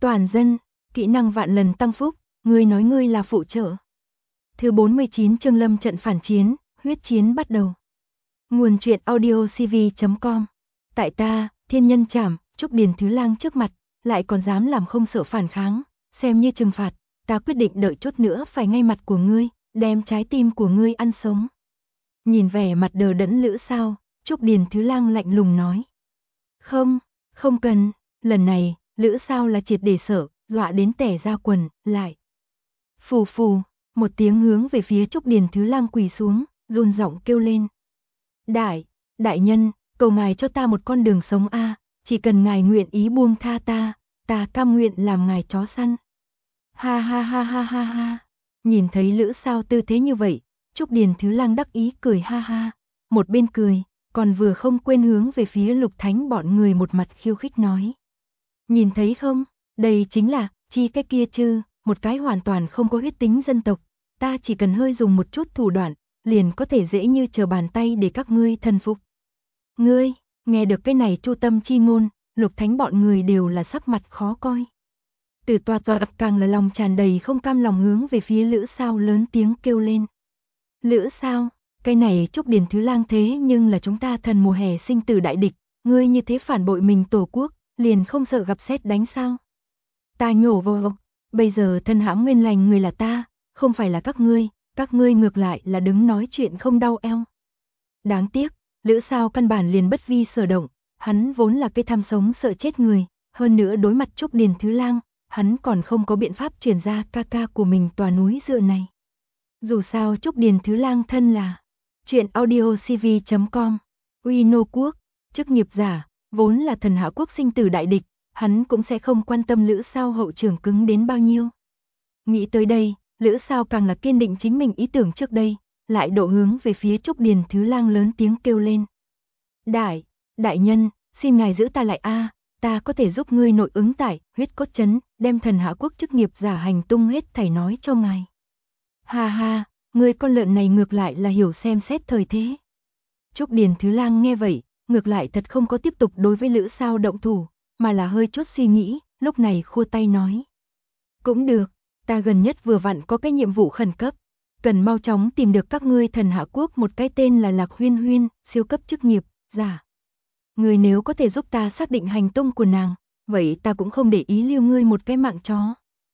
Toàn dân, kỹ năng vạn lần tăng phúc, ngươi nói ngươi là phụ trợ. Thứ 49 chương lâm trận phản chiến, huyết chiến bắt đầu. Nguồn truyện audio cv.com. Tại ta, thiên nhân trảm, Trúc Điền Thứ Lang trước mặt, lại còn dám làm không sợ phản kháng, xem như trừng phạt, ta quyết định đợi chút nữa phải ngay mặt của ngươi, đem trái tim của ngươi ăn sống. Nhìn vẻ mặt đờ đẫn Lữ Sao, Trúc Điền Thứ Lang lạnh lùng nói. Không cần, lần này, Lữ Sao là triệt để sợ, dọa đến tẻ ra quần, lại. Phù phù, một tiếng hướng về phía Trúc Điền Thứ Lang quỳ xuống, run giọng kêu lên. Đại nhân, cầu ngài cho ta một con đường sống a, chỉ cần ngài nguyện ý buông tha ta cam nguyện làm ngài chó săn. Ha ha ha ha ha ha. Nhìn thấy Lữ Sao tư thế như vậy, Trúc Điền Thứ Lang đắc ý cười ha ha, một bên cười, còn vừa không quên hướng về phía Lục Thánh bọn người một mặt khiêu khích nói. Nhìn thấy không, đây chính là, chi cái kia chứ, một cái hoàn toàn không có huyết tính dân tộc, ta chỉ cần hơi dùng một chút thủ đoạn, liền có thể dễ như trở bàn tay để các ngươi thần phục. Ngươi, nghe được cái này chu tâm chi ngôn, Lục Thánh bọn người đều là sắc mặt khó coi. Từ tòa càng là lòng tràn đầy không cam lòng hướng về phía Lữ Sao lớn tiếng kêu lên. Lữ Sao, cái này Trúc Điền Thứ Lang thế nhưng là chúng ta thần mùa hè sinh tử đại địch, ngươi như thế phản bội mình tổ quốc, liền không sợ gặp sét đánh sao? Ta nhổ vô, bây giờ thân hãm nguyên lành người là ta, không phải là các ngươi ngược lại là đứng nói chuyện không đau eo. Đáng tiếc, Lữ Sao căn bản liền bất vi sở động, hắn vốn là cái tham sống sợ chết người, hơn nữa đối mặt Trúc Điền Thứ Lang, hắn còn không có biện pháp truyền ra ca ca của mình tòa núi dựa này. Dù sao Trúc Điền Thứ Lang thân là truyện audio cv.com, Uy Nô Quốc, chức nghiệp giả, vốn là thần hạ quốc sinh tử đại địch, hắn cũng sẽ không quan tâm Lữ Sao hậu trường cứng đến bao nhiêu. Nghĩ tới đây, Lữ Sao càng là kiên định chính mình ý tưởng trước đây, lại độ hướng về phía Trúc Điền Thứ Lang lớn tiếng kêu lên. Đại nhân, xin ngài giữ ta lại a, ta có thể giúp ngươi nội ứng tải, huyết cốt chấn, đem thần hạ quốc chức nghiệp giả hành tung hết thảy nói cho ngài. Ha ha, ngươi con lợn này ngược lại là hiểu xem xét thời thế. Trúc Điền Thứ Lang nghe vậy, ngược lại thật không có tiếp tục đối với Lữ Sao động thủ, mà là hơi chút suy nghĩ, lúc này khua tay nói. Cũng được, ta gần nhất vừa vặn có cái nhiệm vụ khẩn cấp, cần mau chóng tìm được các ngươi thần hạ quốc một cái tên là Lạc Huyên Huyên, siêu cấp chức nghiệp giả. Ngươi nếu có thể giúp ta xác định hành tung của nàng, vậy ta cũng không để ý lưu ngươi một cái mạng chó.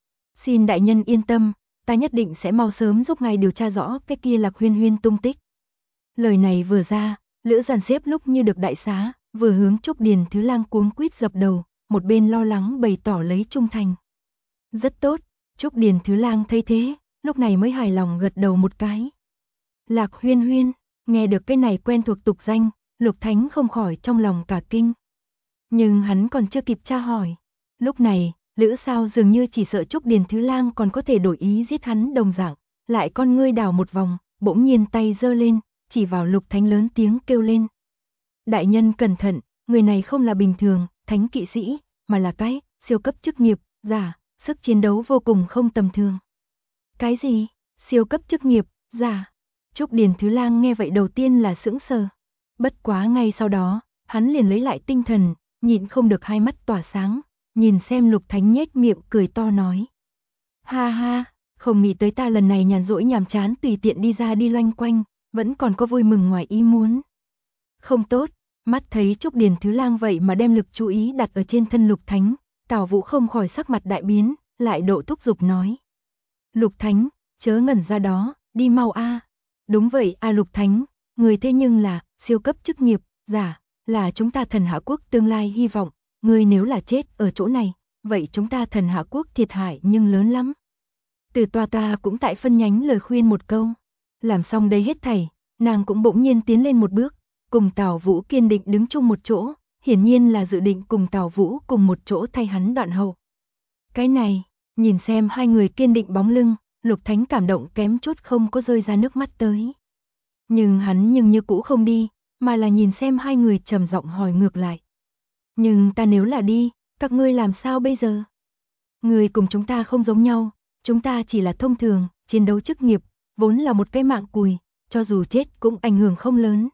Xin đại nhân yên tâm, ta nhất định sẽ mau sớm giúp ngài điều tra rõ cái kia Lạc Huyên Huyên tung tích. Lời này vừa ra, Lữ Giàn Xếp lúc như được đại xá, vừa hướng Trúc Điền Thứ Lang cuống quýt dập đầu, một bên lo lắng bày tỏ lấy trung thành. Rất tốt, Trúc Điền Thứ Lang thấy thế, lúc này mới hài lòng gật đầu một cái. Lạc Huyên Huyên, nghe được cái này quen thuộc tục danh, Lục Thánh không khỏi trong lòng cả kinh. Nhưng hắn còn chưa kịp tra hỏi. Lúc này, Lữ Sao dường như chỉ sợ Trúc Điền Thứ Lang còn có thể đổi ý giết hắn đồng dạng, lại con ngươi đảo một vòng, bỗng nhiên tay giơ lên, chỉ vào Lục Thánh lớn tiếng kêu lên. Đại nhân cẩn thận, người này không là bình thường, thánh kỵ sĩ, mà là cái siêu cấp chức nghiệp giả, sức chiến đấu vô cùng không tầm thường. Cái gì? Siêu cấp chức nghiệp giả? Trúc Điền Thứ Lang nghe vậy đầu tiên là sững sờ. Bất quá ngay sau đó, hắn liền lấy lại tinh thần, nhịn không được hai mắt tỏa sáng, nhìn xem Lục Thánh nhếch miệng cười to nói. Ha ha, không nghĩ tới ta lần này nhàn rỗi nhàm chán tùy tiện đi ra đi loanh quanh, vẫn còn có vui mừng ngoài ý muốn. Không tốt, mắt thấy Trúc Điền Thứ Lang vậy mà đem lực chú ý đặt ở trên thân Lục Thánh, Tào Vũ không khỏi sắc mặt đại biến, lại độ thúc giục nói. Lục Thánh, chớ ngẩn ra đó, đi mau a. Đúng vậy a Lục Thánh, người thế nhưng là siêu cấp chức nghiệp giả, là chúng ta thần hạ quốc tương lai hy vọng, người nếu là chết ở chỗ này, vậy chúng ta thần hạ quốc thiệt hại nhưng lớn lắm. Từ tòa cũng tại phân nhánh lời khuyên một câu, làm xong đây hết thảy, nàng cũng bỗng nhiên tiến lên một bước, cùng Tào Vũ kiên định đứng chung một chỗ, hiển nhiên là dự định cùng Tào Vũ cùng một chỗ thay hắn đoạn hậu. Cái này, nhìn xem hai người kiên định bóng lưng, Lục Thánh cảm động kém chút không có rơi ra nước mắt tới. Nhưng hắn như cũ không đi, mà là nhìn xem hai người trầm giọng hỏi ngược lại. Nhưng ta nếu là đi, các ngươi làm sao bây giờ? Người cùng chúng ta không giống nhau, chúng ta chỉ là thông thường, chiến đấu chức nghiệp, vốn là một cái mạng cùi, cho dù chết cũng ảnh hưởng không lớn.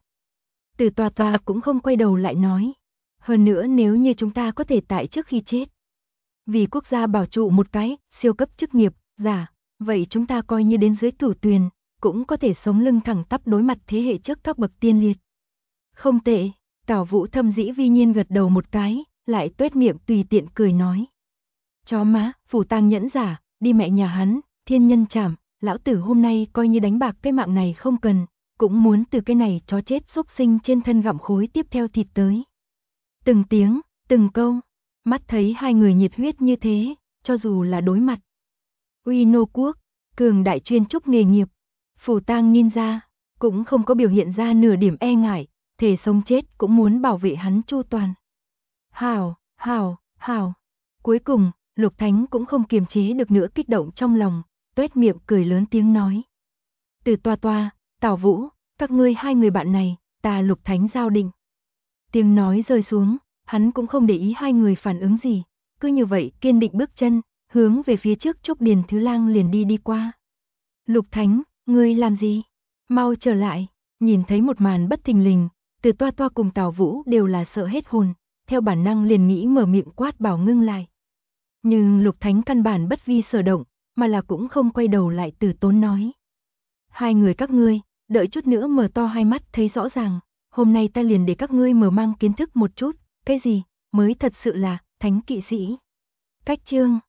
Từ tòa cũng không quay đầu lại nói. Hơn nữa nếu như chúng ta có thể tại trước khi chết. Vì quốc gia bảo trụ một cái, siêu cấp chức nghiệp, giả, vậy chúng ta coi như đến dưới cửu tuyền, cũng có thể sống lưng thẳng tắp đối mặt thế hệ trước các bậc tiên liệt. Không tệ, Tào Vũ thâm dĩ vi nhiên gật đầu một cái, lại tuét miệng tùy tiện cười nói. Chó má, phủ tang nhẫn giả, đi mẹ nhà hắn, thiên nhân chảm, lão tử hôm nay coi như đánh bạc cái mạng này không cần, cũng muốn từ cái này chó chết xúc sinh trên thân gặm khối tiếp theo thịt tới. Từng tiếng, từng câu, mắt thấy hai người nhiệt huyết như thế, cho dù là đối mặt. Uy nô quốc, cường đại chuyên trúc nghề nghiệp, phủ tang ninja, cũng không có biểu hiện ra nửa điểm e ngại, thề sống chết cũng muốn bảo vệ hắn chu toàn. Hào, hào, hào. Cuối cùng, Lục Thánh cũng không kiềm chế được nữa kích động trong lòng, tuét miệng cười lớn tiếng nói. Từ toa toa, Tào Vũ, các ngươi hai người bạn này, ta Lục Thánh giao định. Tiếng nói rơi xuống, hắn cũng không để ý hai người phản ứng gì, cứ như vậy kiên định bước chân, hướng về phía trước Trúc Điền Thứ Lang liền đi qua. Lục Thánh, ngươi làm gì? Mau trở lại, nhìn thấy một màn bất thình lình, Từ toa toa cùng Tào Vũ đều là sợ hết hồn, theo bản năng liền nghĩ mở miệng quát bảo ngưng lại. Nhưng Lục Thánh căn bản bất vi sở động, mà là cũng không quay đầu lại từ tốn nói. Hai người các ngươi, đợi chút nữa mở to hai mắt thấy rõ ràng, hôm nay ta liền để các ngươi mở mang kiến thức một chút, cái gì mới thật sự là thánh kỵ sĩ. Cách chương